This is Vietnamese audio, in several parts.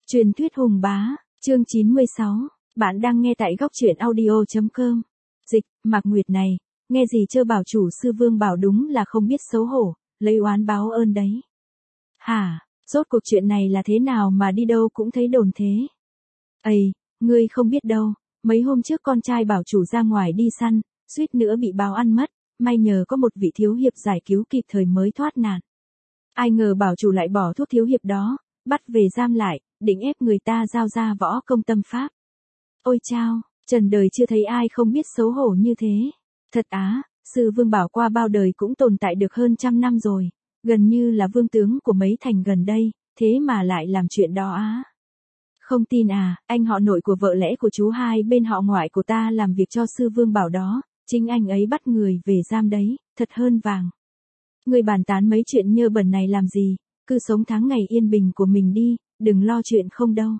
Truyền thuyết hùng bá, chương 96, bạn đang nghe tại góc truyện audio.com. Dịch, Mạc Nguyệt này, nghe gì chơ bảo chủ sư Vương Bảo đúng là không biết xấu hổ, lấy oán báo ơn đấy. Hả, rốt cuộc chuyện này là thế nào mà đi đâu cũng thấy đồn thế. Ây, ngươi không biết đâu, mấy hôm trước con trai bảo chủ ra ngoài đi săn, suýt nữa bị báo ăn mất, may nhờ có một vị thiếu hiệp giải cứu kịp thời mới thoát nạn. Ai ngờ bảo chủ lại bỏ thuốc thiếu hiệp đó, bắt về giam lại, định ép người ta giao ra võ công tâm pháp. Ôi chao, trần đời chưa thấy ai không biết xấu hổ như thế. Thật á, sư Vương Bảo qua bao đời cũng tồn tại được hơn 100 năm rồi, gần như là vương tướng của mấy thành gần đây, thế mà lại làm chuyện đó á. Không tin à, anh họ nội của vợ lẽ của chú hai bên họ ngoại của ta làm việc cho sư Vương Bảo đó, chính anh ấy bắt người về giam đấy, thật hơn vàng. Người bàn tán mấy chuyện nhơ bẩn này làm gì, cứ sống tháng ngày yên bình của mình đi, đừng lo chuyện không đâu.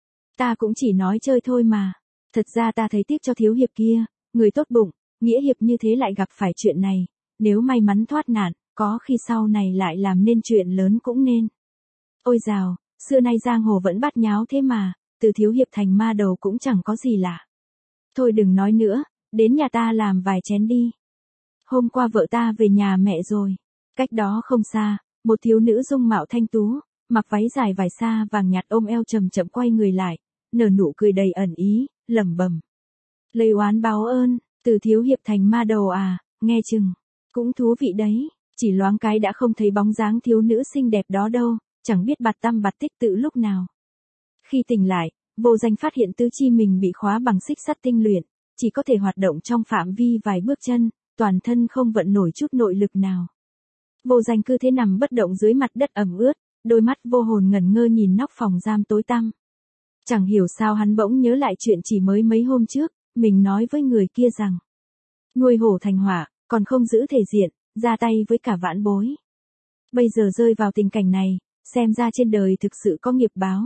Ta cũng chỉ nói chơi thôi mà, thật ra ta thấy tiếc cho thiếu hiệp kia, người tốt bụng, nghĩa hiệp như thế lại gặp phải chuyện này, nếu may mắn thoát nạn, có khi sau này lại làm nên chuyện lớn cũng nên. Ôi dào, xưa nay giang hồ vẫn bát nháo thế mà, từ thiếu hiệp thành ma đầu cũng chẳng có gì lạ. Thôi đừng nói nữa, đến nhà ta làm vài chén đi. Hôm qua vợ ta về nhà mẹ rồi, cách đó không xa, một thiếu nữ dung mạo thanh tú, mặc váy dài vải xa vàng nhạt ôm eo chậm chậm quay người lại, nở nụ cười đầy ẩn ý, lẩm bẩm. Lấy oán báo ơn, từ thiếu hiệp thành ma đầu à, nghe chừng, cũng thú vị đấy, chỉ loáng cái đã không thấy bóng dáng thiếu nữ xinh đẹp đó đâu, chẳng biết bạt tăm bạt tích tự lúc nào. Khi tỉnh lại, Vô Danh phát hiện tứ chi mình bị khóa bằng xích sắt tinh luyện, chỉ có thể hoạt động trong phạm vi vài bước chân, toàn thân không vận nổi chút nội lực nào. Vô Danh cứ thế nằm bất động dưới mặt đất ẩm ướt, đôi mắt vô hồn ngẩn ngơ nhìn nóc phòng giam tối tăm. Chẳng hiểu sao hắn bỗng nhớ lại chuyện chỉ mới mấy hôm trước, mình nói với người kia rằng nuôi hổ thành hỏa, còn không giữ thể diện, ra tay với cả vãn bối. Bây giờ rơi vào tình cảnh này, xem ra trên đời thực sự có nghiệp báo.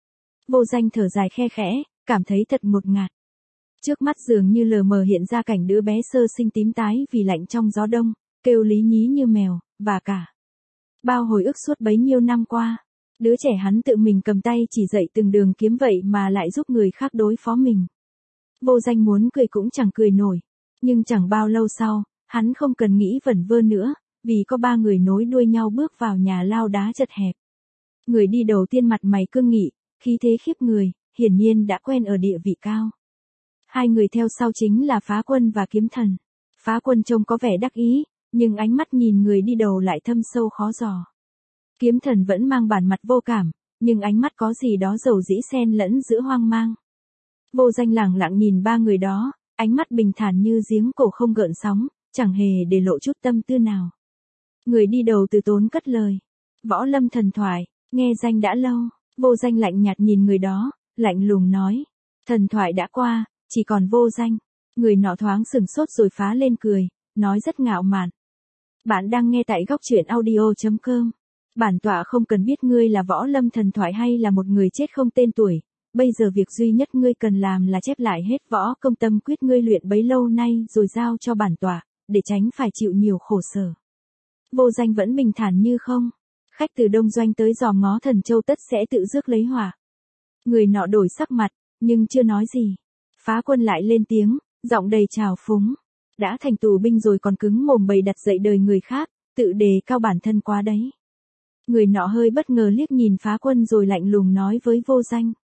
Vô Danh thở dài khe khẽ, cảm thấy thật ngột ngạt. Trước mắt dường như lờ mờ hiện ra cảnh đứa bé sơ sinh tím tái vì lạnh trong gió đông, kêu lý nhí như mèo, và cả bao hồi ức suốt bấy nhiêu năm qua, đứa trẻ hắn tự mình cầm tay chỉ dạy từng đường kiếm vậy mà lại giúp người khác đối phó mình. Vô Danh muốn cười cũng chẳng cười nổi, nhưng chẳng bao lâu sau, hắn không cần nghĩ vẩn vơ nữa, vì có ba người nối đuôi nhau bước vào nhà lao đá chật hẹp. Người đi đầu tiên mặt mày cương nghị, khí thế khiếp người, hiển nhiên đã quen ở địa vị cao. Hai người theo sau chính là Phá Quân và Kiếm Thần. Phá Quân trông có vẻ đắc ý, nhưng ánh mắt nhìn người đi đầu lại thâm sâu khó dò. Kiếm Thần vẫn mang bản mặt vô cảm, nhưng ánh mắt có gì đó dầu dĩ xen lẫn giữa hoang mang. Vô Danh lẳng lặng nhìn ba người đó, ánh mắt bình thản như giếng cổ không gợn sóng, chẳng hề để lộ chút tâm tư nào. Người đi đầu từ tốn cất lời. Võ Lâm Thần Thoại, nghe danh đã lâu. Vô Danh lạnh nhạt nhìn người đó, lạnh lùng nói. Thần thoại đã qua, chỉ còn Vô Danh. Người nọ thoáng sừng sốt rồi phá lên cười, nói rất ngạo mạn. Bạn đang nghe tại góc truyện audio.com. Bản tọa không cần biết ngươi là Võ Lâm Thần Thoại hay là một người chết không tên tuổi. Bây giờ việc duy nhất ngươi cần làm là chép lại hết võ công tâm quyết ngươi luyện bấy lâu nay rồi giao cho bản tọa, để tránh phải chịu nhiều khổ sở. Vô Danh vẫn bình thản như không. Khách từ Đông Doanh tới dò ngó Thần Châu tất sẽ tự rước lấy hỏa. Người nọ đổi sắc mặt, nhưng chưa nói gì. Phá Quân lại lên tiếng, giọng đầy trào phúng. Đã thành tù binh rồi còn cứng mồm bày đặt dạy đời người khác, tự đề cao bản thân quá đấy. Người nọ hơi bất ngờ liếc nhìn Phá Quân rồi lạnh lùng nói với Vô Danh.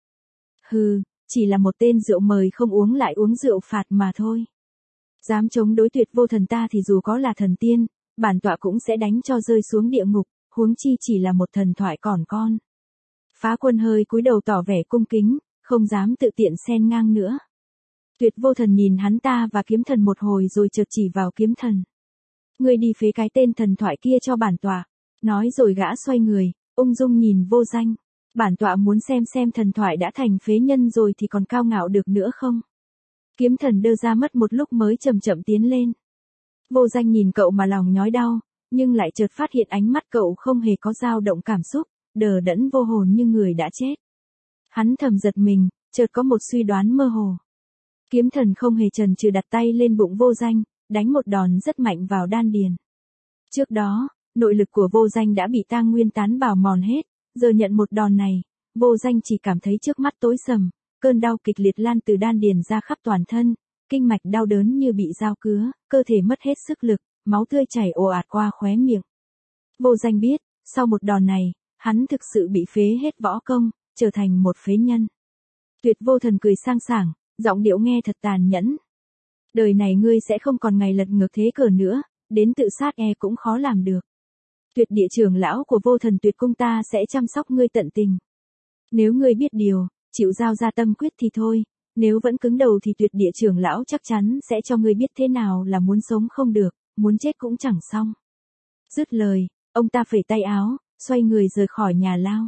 Hừ, chỉ là một tên rượu mời không uống lại uống rượu phạt mà thôi. Dám chống đối Tuyệt Vô Thần ta thì dù có là thần tiên, bản tọa cũng sẽ đánh cho rơi xuống địa ngục, huống chi chỉ là một thần thoại còn con. Phá Quân hơi cúi đầu tỏ vẻ cung kính, không dám tự tiện xen ngang nữa. Tuyệt Vô Thần nhìn hắn ta và Kiếm Thần một hồi rồi chợt chỉ vào Kiếm Thần. Ngươi đi phế cái tên thần thoại kia cho bản tọa. Nói rồi gã xoay người, ung dung nhìn Vô Danh. Bản tọa muốn xem thần thoại đã thành phế nhân rồi thì còn cao ngạo được nữa không? Kiếm Thần đơ ra mất một lúc mới chậm chậm tiến lên. Vô Danh nhìn cậu mà lòng nhói đau, nhưng lại chợt phát hiện ánh mắt cậu không hề có dao động cảm xúc, đờ đẫn vô hồn như người đã chết. Hắn thầm giật mình, chợt có một suy đoán mơ hồ. Kiếm Thần không hề chần chừ đặt tay lên bụng Vô Danh, đánh một đòn rất mạnh vào đan điền. Trước đó, nội lực của Vô Danh đã bị tang nguyên tán bào mòn hết, giờ nhận một đòn này, Vô Danh chỉ cảm thấy trước mắt tối sầm, cơn đau kịch liệt lan từ đan điền ra khắp toàn thân, kinh mạch đau đớn như bị dao cứa, cơ thể mất hết sức lực, máu tươi chảy ồ ạt qua khóe miệng. Vô Danh biết, sau một đòn này, hắn thực sự bị phế hết võ công, trở thành một phế nhân. Tuyệt Vô Thần cười sang sảng, giọng điệu nghe thật tàn nhẫn. Đời này ngươi sẽ không còn ngày lật ngược thế cờ nữa, đến tự sát cũng khó làm được. Tuyệt địa trưởng lão của Vô Thần Tuyệt Cung ta sẽ chăm sóc ngươi tận tình. Nếu ngươi biết điều, chịu giao ra tâm quyết thì thôi, nếu vẫn cứng đầu thì tuyệt địa trưởng lão chắc chắn sẽ cho ngươi biết thế nào là muốn sống không được, muốn chết cũng chẳng xong. Dứt lời, ông ta phẩy tay áo, xoay người rời khỏi nhà lao.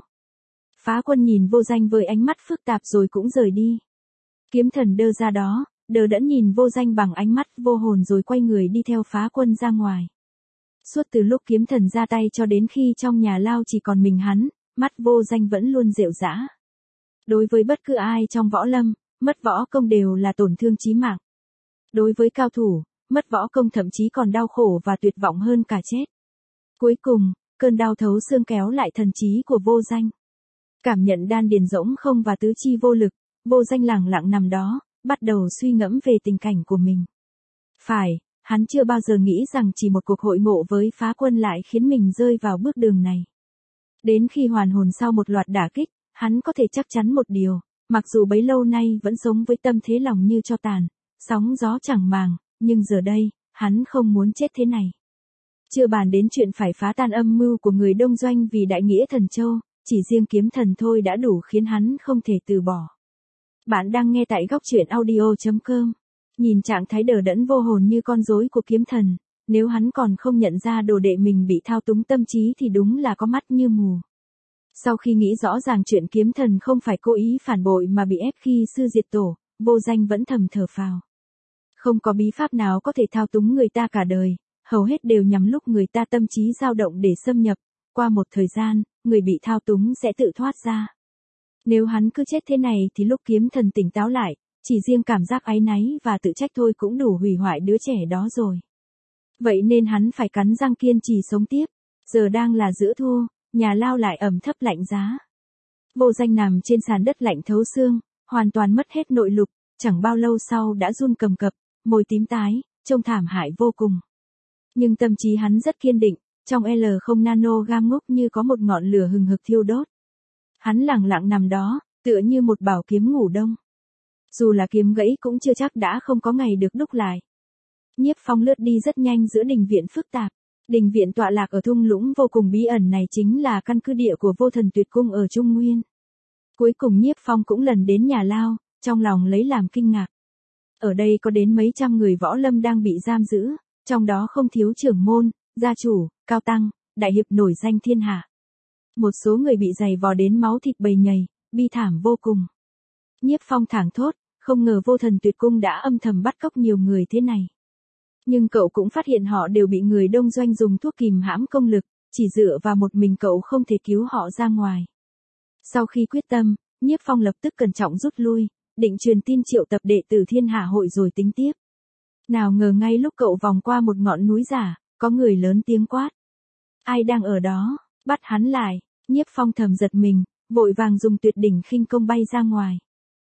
Phá Quân nhìn Vô Danh với ánh mắt phức tạp rồi cũng rời đi. Kiếm Thần đơ ra đó, đờ đẫn nhìn Vô Danh bằng ánh mắt vô hồn rồi quay người đi theo Phá Quân ra ngoài. Suốt từ lúc Kiếm Thần ra tay cho đến khi trong nhà lao chỉ còn mình hắn, mắt Vô Danh vẫn luôn rệu rã. Đối với bất cứ ai trong võ lâm, mất võ công đều là tổn thương chí mạng. Đối với cao thủ, mất võ công thậm chí còn đau khổ và tuyệt vọng hơn cả chết. Cuối cùng, cơn đau thấu xương kéo lại thần trí của Vô Danh. Cảm nhận đan điền rỗng không và tứ chi vô lực, Vô Danh lẳng lặng nằm đó, bắt đầu suy ngẫm về tình cảnh của mình. Phải, hắn chưa bao giờ nghĩ rằng chỉ một cuộc hội ngộ với Phá Quân lại khiến mình rơi vào bước đường này. Đến khi hoàn hồn sau một loạt đả kích, hắn có thể chắc chắn một điều, mặc dù bấy lâu nay vẫn sống với tâm thế lòng như tro tàn, sóng gió chẳng màng, nhưng giờ đây, hắn không muốn chết thế này. Chưa bàn đến chuyện phải phá tan âm mưu của người Đông Doanh vì đại nghĩa Thần Châu, chỉ riêng Kiếm Thần thôi đã đủ khiến hắn không thể từ bỏ. Bạn đang nghe tại góc truyện audio.com. Nhìn trạng thái đờ đẫn vô hồn như con rối của Kiếm Thần, nếu hắn còn không nhận ra đồ đệ mình bị thao túng tâm trí thì đúng là có mắt như mù. Sau khi nghĩ rõ ràng chuyện Kiếm Thần không phải cố ý phản bội mà bị ép khi sư diệt tổ, Vô Danh vẫn thầm thở phào. Không có bí pháp nào có thể thao túng người ta cả đời, hầu hết đều nhằm lúc người ta tâm trí dao động để xâm nhập, qua một thời gian, người bị thao túng sẽ tự thoát ra. Nếu hắn cứ chết thế này thì lúc Kiếm Thần tỉnh táo lại, chỉ riêng cảm giác áy náy và tự trách thôi cũng đủ hủy hoại đứa trẻ đó rồi. Vậy nên hắn phải cắn răng kiên trì sống tiếp. Giờ đang là giữa thu, nhà lao lại ẩm thấp lạnh giá. Vô Danh nằm trên sàn đất lạnh thấu xương, hoàn toàn mất hết nội lực, chẳng bao lâu sau đã run cầm cập, môi tím tái, trông thảm hại vô cùng. Nhưng tâm trí hắn rất kiên định, trong L0 nanogram ngốc như có một ngọn lửa hừng hực thiêu đốt. Hắn lẳng lặng nằm đó, tựa như một bảo kiếm ngủ đông. Dù là kiếm gãy cũng chưa chắc đã không có ngày được đúc lại. Nhiếp Phong lướt đi rất nhanh giữa đình viện phức tạp. Đình viện tọa lạc ở thung lũng vô cùng bí ẩn này chính là căn cứ địa của Vô Thần Tuyệt Cung ở Trung Nguyên. Cuối cùng Nhiếp Phong cũng lần đến nhà lao, trong lòng lấy làm kinh ngạc. Ở đây có đến mấy trăm người võ lâm đang bị giam giữ, trong đó không thiếu trưởng môn, gia chủ, cao tăng, đại hiệp nổi danh thiên hạ. Một số người bị giày vò đến máu thịt bầy nhầy, bi thảm vô cùng. Nhiếp Phong thảng thốt, không ngờ Vô Thần Tuyệt Cung đã âm thầm bắt cóc nhiều người thế này. Nhưng cậu cũng phát hiện họ đều bị người Đông Doanh dùng thuốc kìm hãm công lực, chỉ dựa vào một mình cậu không thể cứu họ ra ngoài. Sau khi quyết tâm, Nhiếp Phong lập tức cẩn trọng rút lui, định truyền tin triệu tập đệ tử Thiên Hạ hội rồi tính tiếp. Nào ngờ ngay lúc cậu vòng qua một ngọn núi giả, có người lớn tiếng quát. Ai đang ở đó, bắt hắn lại. Nhiếp Phong thầm giật mình, vội vàng dùng tuyệt đỉnh khinh công bay ra ngoài.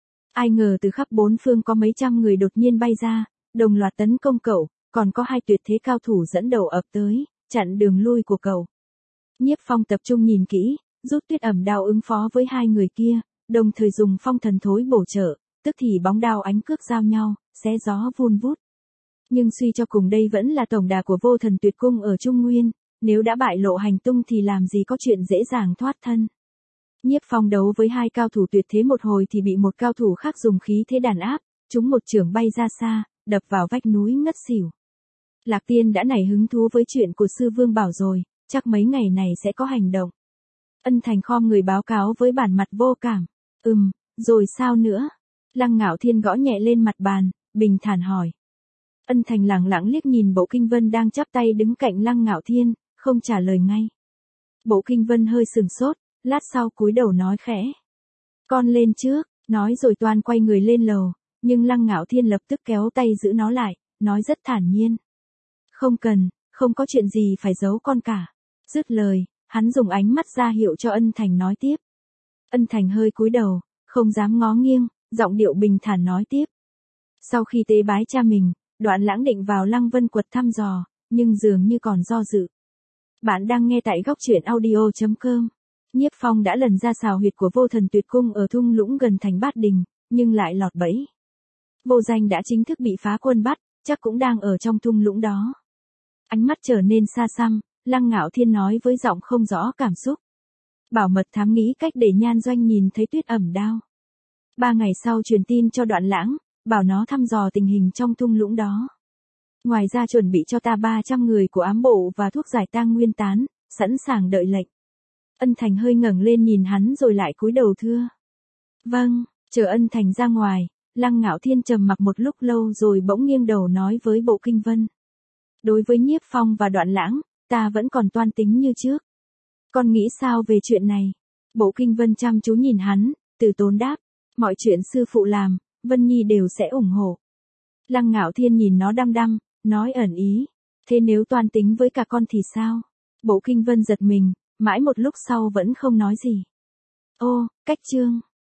Ai ngờ từ khắp bốn phương có mấy trăm người đột nhiên bay ra, đồng loạt tấn công cậu, còn có hai tuyệt thế cao thủ dẫn đầu ập tới, chặn đường lui của cậu. Nhiếp Phong tập trung nhìn kỹ, rút tuyết ẩm đao ứng phó với hai người kia, đồng thời dùng phong thần thối bổ trợ, tức thì bóng đao ánh cước giao nhau, xé gió vun vút. Nhưng suy cho cùng đây vẫn là tổng đà của Vô Thần Tuyệt Cung ở Trung Nguyên, nếu đã bại lộ hành tung thì làm gì có chuyện dễ dàng thoát thân. Nhiếp Phong đấu với hai cao thủ tuyệt thế một hồi thì bị một cao thủ khác dùng khí thế đàn áp, trúng một chưởng bay ra xa, đập vào vách núi ngất xỉu. Lạc Tiên đã nảy hứng thú với chuyện của Sư Vương Bảo rồi, chắc mấy ngày này sẽ có hành động. Ân Thành khom người báo cáo với bản mặt vô cảm. Rồi sao nữa? Lăng Ngạo Thiên gõ nhẹ lên mặt bàn, bình thản hỏi. Ân Thành lẳng lặng liếc nhìn Bộ Kinh Vân đang chắp tay đứng cạnh Lăng Ngạo Thiên, không trả lời ngay. Bộ Kinh Vân hơi sừng sốt, lát sau cúi đầu nói khẽ. Con lên trước, nói rồi toan quay người lên lầu, nhưng Lăng Ngạo Thiên lập tức kéo tay giữ nó lại, nói rất thản nhiên. Không cần, không có chuyện gì phải giấu con cả. Dứt lời, hắn dùng ánh mắt ra hiệu cho Ân Thành nói tiếp. Ân Thành hơi cúi đầu, không dám ngó nghiêng, giọng điệu bình thản nói tiếp. Sau khi tế bái cha mình, Đoạn Lãng định vào Lăng Vân Quật thăm dò, nhưng dường như còn do dự. Bạn đang nghe tại góc truyện audio.com. Nhiếp Phong đã lần ra xào huyệt của Vô Thần Tuyệt Cung ở thung lũng gần thành Bát Đình, nhưng lại lọt bẫy. Vô Danh đã chính thức bị phá quân bắt, chắc cũng đang ở trong thung lũng đó. Ánh mắt trở nên xa xăm, Lăng Ngạo Thiên nói với giọng không rõ cảm xúc. Bảo mật thám nghĩ cách để Nhan Doanh nhìn thấy Tuyết Ẩm Đao. 3 ngày sau truyền tin cho Đoạn Lãng, bảo nó thăm dò tình hình trong thung lũng đó. Ngoài ra chuẩn bị cho ta 300 người của ám bộ và thuốc giải tang nguyên tán, sẵn sàng đợi lệnh. Ân Thành hơi ngẩng lên nhìn hắn rồi lại cúi đầu thưa. Vâng, chờ Ân Thành ra ngoài, Lăng Ngạo Thiên trầm mặc một lúc lâu rồi bỗng nghiêng đầu nói với Bộ Kinh Vân. Đối với Nhiếp Phong và Đoạn Lãng, ta vẫn còn toan tính như trước. Con nghĩ sao về chuyện này? Bộ Kinh Vân chăm chú nhìn hắn, Từ Tốn đáp. Mọi chuyện sư phụ làm, Vân Nhi đều sẽ ủng hộ. Lăng Ngạo Thiên nhìn nó đăm đăm, nói ẩn ý. Thế nếu toan tính với cả con thì sao? Bộ Kinh Vân giật mình, mãi một lúc sau vẫn không nói gì. Ô, cách chương.